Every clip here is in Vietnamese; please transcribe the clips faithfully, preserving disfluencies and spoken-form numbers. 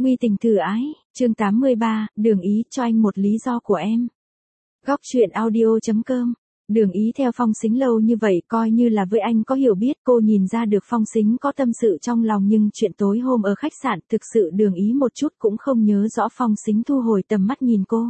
Nguy tình thử ái, chương tám mươi ba, Đường Ý cho anh một lý do của em. Góc truyện audio.com. Đường Ý theo Phong Sính lâu như vậy coi như là với anh có hiểu biết, cô nhìn ra được Phong Sính có tâm sự trong lòng, nhưng chuyện tối hôm ở khách sạn thực sự Đường Ý một chút cũng không nhớ rõ. Phong Sính thu hồi tầm mắt nhìn cô.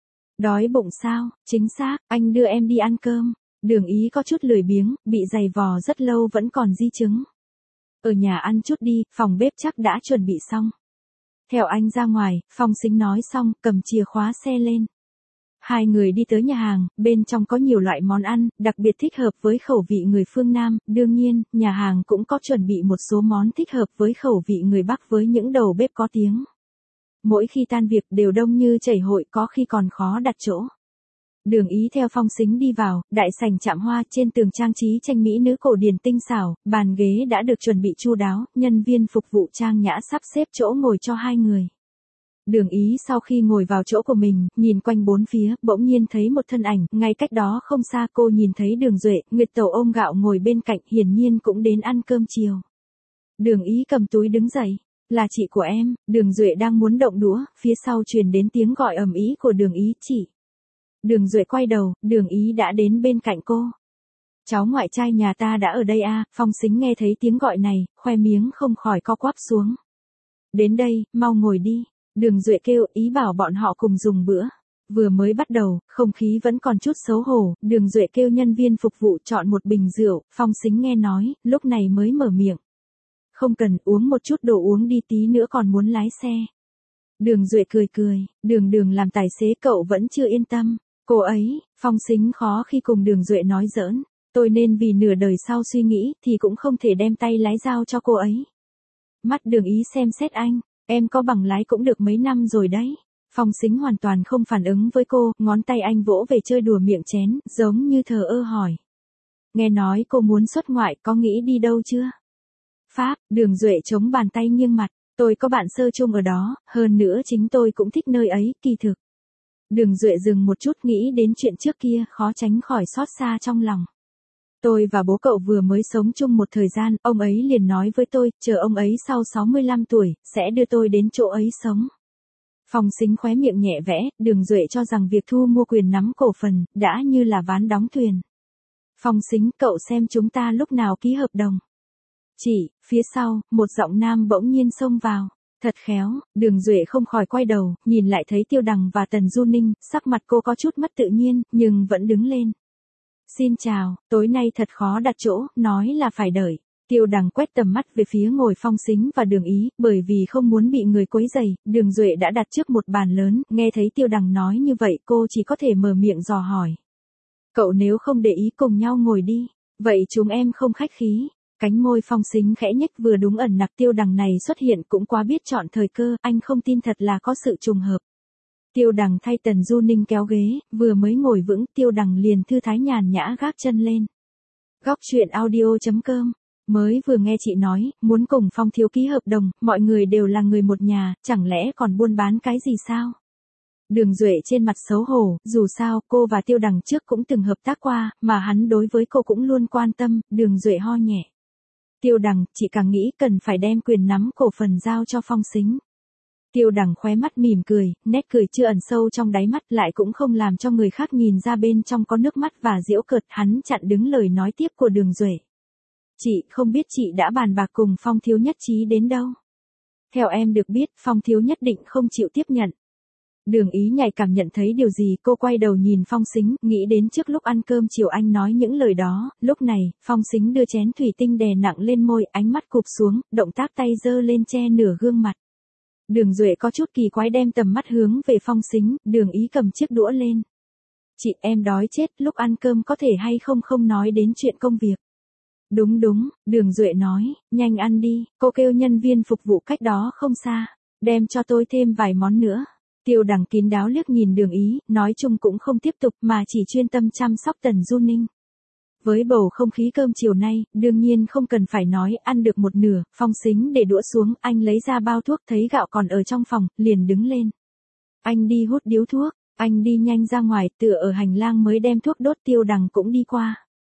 Đói bụng sao? Chính xác, anh đưa em đi ăn cơm. Đường Ý có chút lười biếng, bị giày vò rất lâu vẫn còn di chứng. Ở nhà ăn chút đi, phòng bếp chắc đã chuẩn bị xong. Theo anh ra ngoài, Phong Sính nói xong, cầm chìa khóa xe lên. Hai người đi tới nhà hàng, bên trong có nhiều loại món ăn, đặc biệt thích hợp với khẩu vị người phương Nam, đương nhiên, nhà hàng cũng có chuẩn bị một số món thích hợp với khẩu vị người Bắc với những đầu bếp có tiếng. Mỗi khi tan việc đều đông như chảy hội, có khi còn khó đặt chỗ. Đường Ý theo Phong Sính đi vào, đại sảnh chạm hoa, trên tường trang trí tranh mỹ nữ cổ điển tinh xảo, bàn ghế đã được chuẩn bị chu đáo, nhân viên phục vụ trang nhã sắp xếp chỗ ngồi cho hai người. Đường Ý sau khi ngồi vào chỗ của mình, nhìn quanh bốn phía, bỗng nhiên thấy một thân ảnh, ngay cách đó không xa cô nhìn thấy Đường Duệ, Nguyệt Tẩu ôm gạo ngồi bên cạnh, hiển nhiên cũng đến ăn cơm chiều. Đường Ý cầm túi đứng dậy, là chị của em. Đường Duệ đang muốn động đũa, phía sau truyền đến tiếng gọi ầm ĩ của Đường Ý, chị. Đường Duệ quay đầu, Đường Ý đã đến bên cạnh cô. Cháu ngoại trai nhà ta đã ở đây à? Phong Sính nghe thấy tiếng gọi này, khoe miếng không khỏi co quắp xuống. Đến đây, mau ngồi đi. Đường Duệ kêu, ý bảo bọn họ cùng dùng bữa. Vừa mới bắt đầu, không khí vẫn còn chút xấu hổ, Đường Duệ kêu nhân viên phục vụ chọn một bình rượu, Phong Sính nghe nói, lúc này mới mở miệng. Không cần, uống một chút đồ uống đi, tí nữa còn muốn lái xe. Đường Duệ cười cười, Đường Đường làm tài xế cậu vẫn chưa yên tâm. Cô ấy, Phong Sính khó khi cùng Đường Duệ nói giỡn, tôi nên vì nửa đời sau suy nghĩ thì cũng không thể đem tay lái giao cho cô ấy. Mắt Đường Ý xem xét anh, em có bằng lái cũng được mấy năm rồi đấy. Phong Sính hoàn toàn không phản ứng với cô, ngón tay anh vỗ về chơi đùa miệng chén, giống như thờ ơ hỏi. Nghe nói cô muốn xuất ngoại, có nghĩ đi đâu chưa? Pháp. Đường Duệ chống bàn tay nghiêng mặt, tôi có bạn sơ chung ở đó, hơn nữa chính tôi cũng thích nơi ấy, kỳ thực. Đường Duệ dừng một chút, nghĩ đến chuyện trước kia, khó tránh khỏi xót xa trong lòng. Tôi và bố cậu vừa mới sống chung một thời gian, ông ấy liền nói với tôi, chờ ông ấy sau sáu mươi lăm tuổi, sẽ đưa tôi đến chỗ ấy sống. Phong Sính khóe miệng nhẹ vẽ, Đường Duệ cho rằng việc thu mua quyền nắm cổ phần, đã như là ván đóng thuyền. Phong Sính, cậu xem chúng ta lúc nào ký hợp đồng. Chỉ, phía sau, một giọng nam bỗng nhiên xông vào. Thật khéo. Đường Duệ không khỏi quay đầu, nhìn lại thấy Tiêu Đằng và Tần Du Ninh, sắc mặt cô có chút mất tự nhiên, nhưng vẫn đứng lên. Xin chào, tối nay thật khó đặt chỗ, nói là phải đợi. Tiêu Đằng quét tầm mắt về phía ngồi Phong Sính và Đường Ý, bởi vì không muốn bị người quấy rầy, Đường Duệ đã đặt trước một bàn lớn, nghe thấy Tiêu Đằng nói như vậy cô chỉ có thể mở miệng dò hỏi. Cậu nếu không để ý cùng nhau ngồi đi, vậy chúng em không khách khí. Cánh môi Phong Sính khẽ nhếch, vừa đúng ẩn nặc Tiêu Đằng này xuất hiện cũng quá biết chọn thời cơ, anh không tin thật là có sự trùng hợp. Tiêu Đằng thay Tần Du Ninh kéo ghế, vừa mới ngồi vững, Tiêu Đằng liền thư thái nhàn nhã gác chân lên. Góc truyện audio.com. Mới vừa nghe chị nói, muốn cùng Phong thiếu ký hợp đồng, mọi người đều là người một nhà, chẳng lẽ còn buôn bán cái gì sao? Đường Duệ trên mặt xấu hổ, dù sao, cô và Tiêu Đằng trước cũng từng hợp tác qua, mà hắn đối với cô cũng luôn quan tâm. Đường Duệ ho nhẹ. Tiêu Đằng, chị càng nghĩ cần phải đem quyền nắm cổ phần giao cho Phong Sính. Tiêu Đằng khóe mắt mỉm cười, nét cười chưa ẩn sâu trong đáy mắt, lại cũng không làm cho người khác nhìn ra bên trong có nước mắt và giễu cợt. Hắn chặn đứng lời nói tiếp của Đường Duệ. Chị, không biết chị đã bàn bạc cùng Phong thiếu nhất trí đến đâu? Theo em được biết, Phong thiếu nhất định không chịu tiếp nhận. Đường Ý nhạy cảm nhận thấy điều gì, cô quay đầu nhìn Phong Sính, nghĩ đến trước lúc ăn cơm chiều anh nói những lời đó. Lúc này, Phong Sính đưa chén thủy tinh đè nặng lên môi, ánh mắt cụp xuống, động tác tay giơ lên che nửa gương mặt. Đường Duệ có chút kỳ quái đem tầm mắt hướng về Phong Sính, Đường Ý cầm chiếc đũa lên. Chị, em đói chết, lúc ăn cơm có thể hay không không nói đến chuyện công việc. Đúng đúng, Đường Duệ nói, nhanh ăn đi, cô kêu nhân viên phục vụ cách đó không xa, đem cho tôi thêm vài món nữa. Tiêu Đằng kín đáo liếc nhìn Đường Ý, nói chung cũng không tiếp tục mà chỉ chuyên tâm chăm sóc Tần Du Ninh. Với bầu không khí cơm chiều nay, đương nhiên không cần phải nói, ăn được một nửa, Phong Sính để đũa xuống, anh lấy ra bao thuốc, thấy gạo còn ở trong phòng, liền đứng lên. Anh đi hút điếu thuốc, anh đi nhanh ra ngoài, tựa ở hành lang mới đem thuốc đốt. Tiêu Đằng cũng đi qua.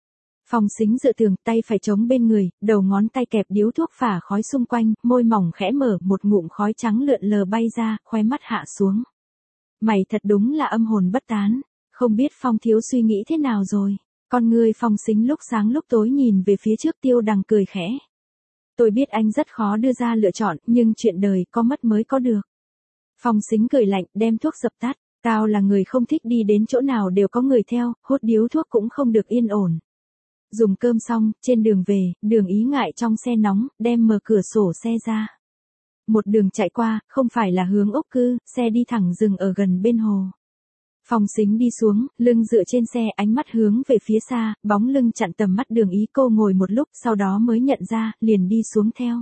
Phong Sính dựa tường, tay phải chống bên người, đầu ngón tay kẹp điếu thuốc phả khói xung quanh, môi mỏng khẽ mở, một ngụm khói trắng lượn lờ bay ra, khóe mắt hạ xuống. Mày thật đúng là âm hồn bất tán, không biết Phong thiếu suy nghĩ thế nào rồi. Con người Phong Sính lúc sáng lúc tối nhìn về phía trước Tiêu Đằng cười khẽ. Tôi biết anh rất khó đưa ra lựa chọn, nhưng chuyện đời có mất mới có được. Phong Sính cười lạnh, đem thuốc dập tắt. Cao là người không thích đi đến chỗ nào đều có người theo, hút điếu thuốc cũng không được yên ổn. Dùng cơm xong, trên đường về, Đường Ý ngại trong xe nóng, đem mở cửa sổ xe ra. Một đường chạy qua, không phải là hướng ốc cư, xe đi thẳng dừng ở gần bên hồ. Phong Sính đi xuống, lưng dựa trên xe, ánh mắt hướng về phía xa, bóng lưng chặn tầm mắt Đường Ý. Cô ngồi một lúc, sau đó mới nhận ra, liền đi xuống theo.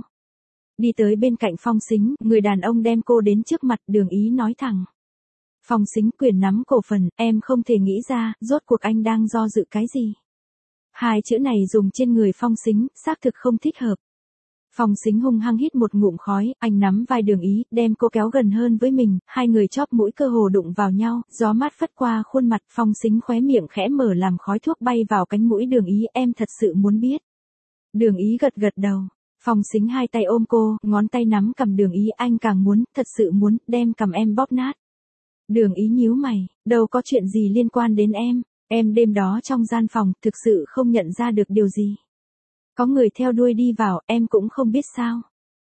Đi tới bên cạnh Phong Sính, người đàn ông đem cô đến trước mặt, Đường Ý nói thẳng. Phong Sính quyền nắm cổ phần, em không thể nghĩ ra, rốt cuộc anh đang do dự cái gì. Hai chữ này dùng trên người Phong Sính, xác thực không thích hợp. Phong Sính hung hăng hít một ngụm khói, anh nắm vai Đường Ý, đem cô kéo gần hơn với mình, hai người chóp mũi cơ hồ đụng vào nhau, gió mát phất qua khuôn mặt, Phong Sính khóe miệng khẽ mở làm khói thuốc bay vào cánh mũi Đường Ý, em thật sự muốn biết. Đường Ý gật gật đầu, Phong Sính hai tay ôm cô, ngón tay nắm cầm Đường Ý, anh càng muốn, thật sự muốn, đem cầm em bóp nát. Đường Ý nhíu mày, đâu có chuyện gì liên quan đến em, em đêm đó trong gian phòng, thực sự không nhận ra được điều gì. Có người theo đuôi đi vào, em cũng không biết sao.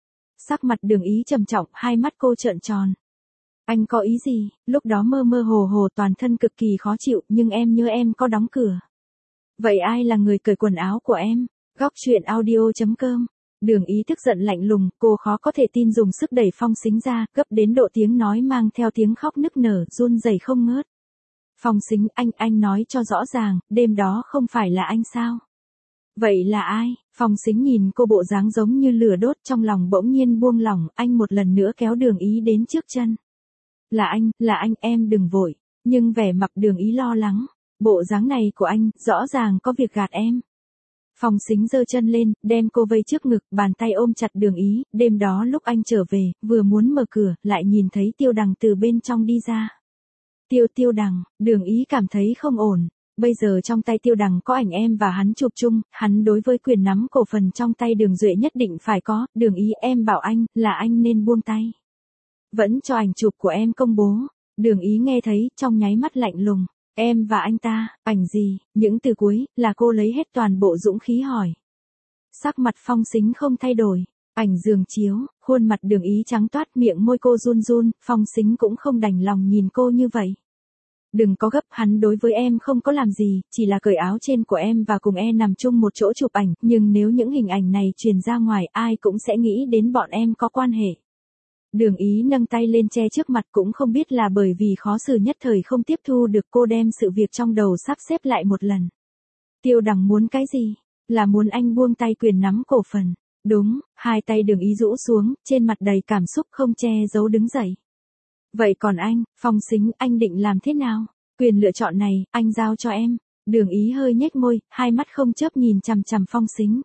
Sắc mặt Đường Ý trầm trọng, hai mắt cô trợn tròn. Anh có ý gì, lúc đó mơ mơ hồ hồ toàn thân cực kỳ khó chịu, nhưng em nhớ em có đóng cửa. Vậy ai là người cởi quần áo của em? Góc truyện audio chấm com. Đường Ý tức giận lạnh lùng, cô khó có thể tin dùng sức đẩy Phong Sính ra, gấp đến độ tiếng nói mang theo tiếng khóc nức nở, run rẩy không ngớt. Phong Sính, anh, anh nói cho rõ ràng, đêm đó không phải là anh sao? Vậy là ai? Phong Sính nhìn cô bộ dáng giống như lửa đốt, trong lòng bỗng nhiên buông lỏng, anh một lần nữa kéo Đường Ý đến trước chân. Là anh, là anh, em đừng vội. Nhưng vẻ mặt Đường Ý lo lắng. Bộ dáng này của anh, rõ ràng có việc gạt em. Phong Sính giơ chân lên, đem cô vây trước ngực, bàn tay ôm chặt Đường Ý, đêm đó lúc anh trở về, vừa muốn mở cửa, lại nhìn thấy Tiêu Đằng từ bên trong đi ra. Tiêu Tiêu Đằng, Đường Ý cảm thấy không ổn. Bây giờ trong tay Tiêu Đằng có ảnh em và hắn chụp chung, hắn đối với quyền nắm cổ phần trong tay Đường Duệ nhất định phải có, Đường Ý em bảo anh, là anh nên buông tay. Vẫn cho ảnh chụp của em công bố. Đường Ý nghe thấy, trong nháy mắt lạnh lùng. Em và anh ta, ảnh gì, những từ cuối, là cô lấy hết toàn bộ dũng khí hỏi. Sắc mặt Phong Sính không thay đổi, ảnh giường chiếu, khuôn mặt Đường Ý trắng toát, miệng môi cô run run, Phong Sính cũng không đành lòng nhìn cô như vậy. Đừng có gấp, hắn đối với em không có làm gì, chỉ là cởi áo trên của em và cùng e nằm chung một chỗ chụp ảnh, nhưng nếu những hình ảnh này truyền ra ngoài ai cũng sẽ nghĩ đến bọn em có quan hệ. Đường Ý nâng tay lên che trước mặt, cũng không biết là bởi vì khó xử nhất thời không tiếp thu được, cô đem sự việc trong đầu sắp xếp lại một lần. Tiêu Đằng muốn cái gì? Là muốn anh buông tay quyền nắm cổ phần. Đúng, hai tay Đường Ý rũ xuống, trên mặt đầy cảm xúc không che giấu đứng dậy. Vậy còn anh, Phong Sính, anh định làm thế nào? Quyền lựa chọn này, anh giao cho em. Đường Ý hơi nhếch môi, hai mắt không chớp nhìn chằm chằm Phong Sính.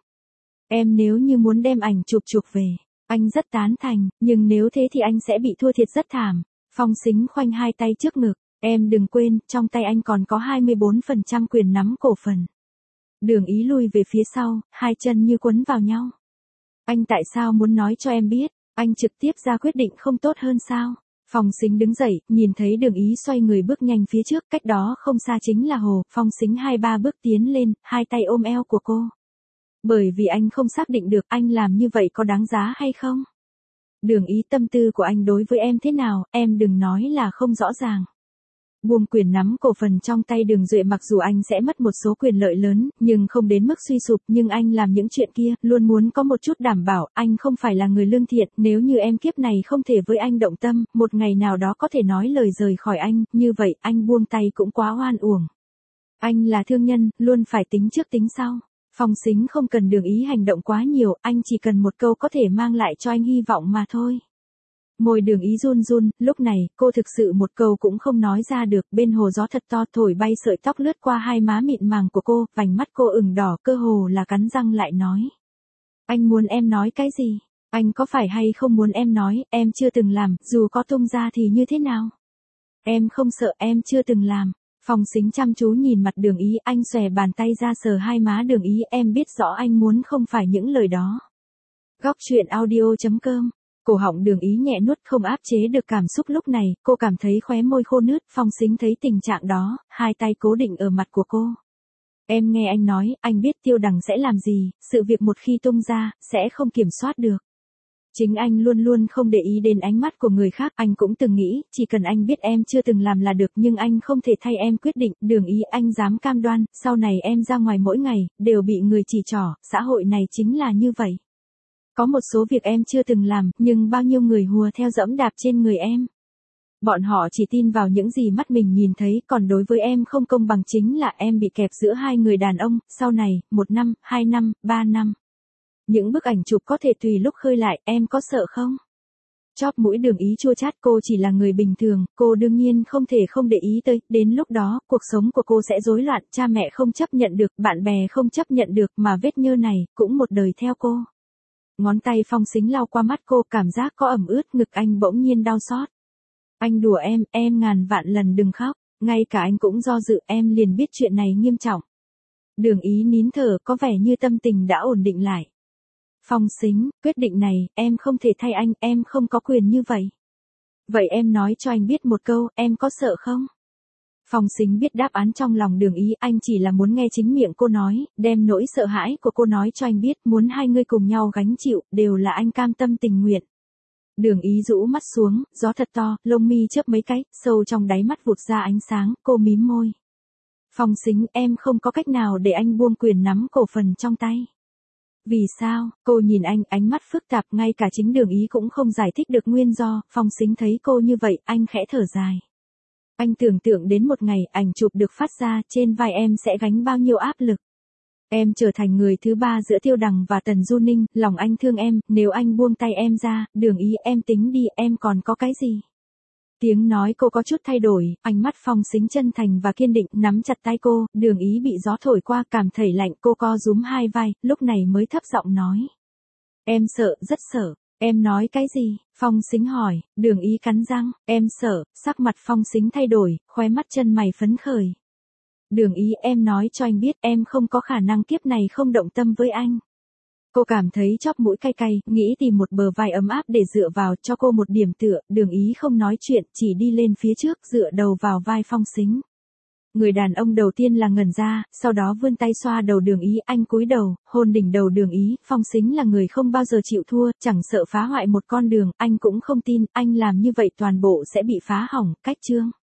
Em nếu như muốn đem ảnh chụp chuộc về, anh rất tán thành, nhưng nếu thế thì anh sẽ bị thua thiệt rất thảm. Phong Sính khoanh hai tay trước ngực, em đừng quên, trong tay anh còn có hai mươi bốn phần trăm quyền nắm cổ phần. Đường Ý lùi về phía sau, hai chân như quấn vào nhau. Anh tại sao muốn nói cho em biết, anh trực tiếp ra quyết định không tốt hơn sao? Phong Sính đứng dậy, nhìn thấy Đường Ý xoay người bước nhanh phía trước, cách đó không xa chính là hồ, Phong Sính hai ba bước tiến lên, hai tay ôm eo của cô. Bởi vì anh không xác định được anh làm như vậy có đáng giá hay không. Đường Ý, tâm tư của anh đối với em thế nào, em đừng nói là không rõ ràng. Buông quyền nắm cổ phần trong tay Đường Duệ, mặc dù anh sẽ mất một số quyền lợi lớn, nhưng không đến mức suy sụp, nhưng anh làm những chuyện kia, luôn muốn có một chút đảm bảo, anh không phải là người lương thiện, nếu như em kiếp này không thể với anh động tâm, một ngày nào đó có thể nói lời rời khỏi anh, như vậy, anh buông tay cũng quá oan uổng. Anh là thương nhân, luôn phải tính trước tính sau. Phong Sính không cần Đường Ý hành động quá nhiều, anh chỉ cần một câu có thể mang lại cho anh hy vọng mà thôi. Môi Đường Ý run run, lúc này, cô thực sự một câu cũng không nói ra được, bên hồ gió thật to thổi bay sợi tóc lướt qua hai má mịn màng của cô, vành mắt cô ửng đỏ, cơ hồ là cắn răng lại nói. Anh muốn em nói cái gì? Anh có phải hay không muốn em nói, em chưa từng làm, dù có tung ra thì như thế nào? Em không sợ, em chưa từng làm. Phong Sính chăm chú nhìn mặt Đường Ý, anh xòe bàn tay ra sờ hai má Đường Ý, em biết rõ anh muốn không phải những lời đó. Góc truyện audio chấm com. Cổ họng Đường Ý nhẹ nuốt, không áp chế được cảm xúc lúc này, cô cảm thấy khóe môi khô nướt. Phong Sính thấy tình trạng đó, hai tay cố định ở mặt của cô. Em nghe anh nói, anh biết Tiêu Đằng sẽ làm gì, sự việc một khi tung ra, sẽ không kiểm soát được. Chính anh luôn luôn không để ý đến ánh mắt của người khác, anh cũng từng nghĩ, chỉ cần anh biết em chưa từng làm là được, nhưng anh không thể thay em quyết định. Đường Ý, anh dám cam đoan, sau này em ra ngoài mỗi ngày, đều bị người chỉ trỏ, xã hội này chính là như vậy. Có một số việc em chưa từng làm, nhưng bao nhiêu người hùa theo dẫm đạp trên người em. Bọn họ chỉ tin vào những gì mắt mình nhìn thấy, còn đối với em không công bằng chính là em bị kẹp giữa hai người đàn ông, sau này, một năm, hai năm, ba năm. Những bức ảnh chụp có thể tùy lúc khơi lại, em có sợ không? Chóp mũi Đường Ý chua chát, cô chỉ là người bình thường, cô đương nhiên không thể không để ý tới, đến lúc đó, cuộc sống của cô sẽ rối loạn, cha mẹ không chấp nhận được, bạn bè không chấp nhận được, mà vết nhơ này, cũng một đời theo cô. Ngón tay Phong Sính lau qua mắt cô, cảm giác có ẩm ướt, ngực anh bỗng nhiên đau xót. Anh đùa em, em ngàn vạn lần đừng khóc, ngay cả anh cũng do dự, em liền biết chuyện này nghiêm trọng. Đường Ý nín thở, có vẻ như tâm tình đã ổn định lại. Phong Sính, quyết định này, em không thể thay anh, em không có quyền như vậy. Vậy em nói cho anh biết một câu, em có sợ không? Phong Sính biết đáp án trong lòng Đường Ý, anh chỉ là muốn nghe chính miệng cô nói, đem nỗi sợ hãi của cô nói cho anh biết, muốn hai người cùng nhau gánh chịu, đều là anh cam tâm tình nguyện. Đường Ý rũ mắt xuống, gió thật to, lông mi chớp mấy cái, sâu trong đáy mắt vụt ra ánh sáng, cô mím môi. Phong Sính, em không có cách nào để anh buông quyền nắm cổ phần trong tay. Vì sao? Cô nhìn anh, ánh mắt phức tạp, ngay cả chính Đường Ý cũng không giải thích được nguyên do. Phong Sính thấy cô như vậy, anh khẽ thở dài. Anh tưởng tượng đến một ngày, ảnh chụp được phát ra, trên vai em sẽ gánh bao nhiêu áp lực. Em trở thành người thứ ba giữa Tiêu Đằng và Tần Du Ninh, lòng anh thương em, nếu anh buông tay em ra, Đường Ý, em tính đi, em còn có cái gì? Tiếng nói cô có chút thay đổi, ánh mắt Phong Sính chân thành và kiên định, nắm chặt tay cô. Đường Ý bị gió thổi qua, cảm thấy lạnh, cô co rúm hai vai, lúc này mới thấp giọng nói. Em sợ, rất sợ. Em nói cái gì? Phong Sính hỏi. Đường Ý cắn răng, em sợ. Sắc mặt Phong Sính thay đổi, khóe mắt chân mày phấn khởi. Đường Ý, em nói cho anh biết, em không có khả năng kiếp này không động tâm với anh. Cô cảm thấy chóp mũi cay cay, nghĩ tìm một bờ vai ấm áp để dựa vào, cho cô một điểm tựa. Đường Ý không nói chuyện, chỉ đi lên phía trước, dựa đầu vào vai Phong Sính. Người đàn ông đầu tiên là ngẩn ra, sau đó vươn tay xoa đầu Đường Ý, anh cúi đầu, hôn đỉnh đầu Đường Ý. Phong Sính là người không bao giờ chịu thua, chẳng sợ phá hoại một con đường, anh cũng không tin, anh làm như vậy toàn bộ sẽ bị phá hỏng. Cách chương.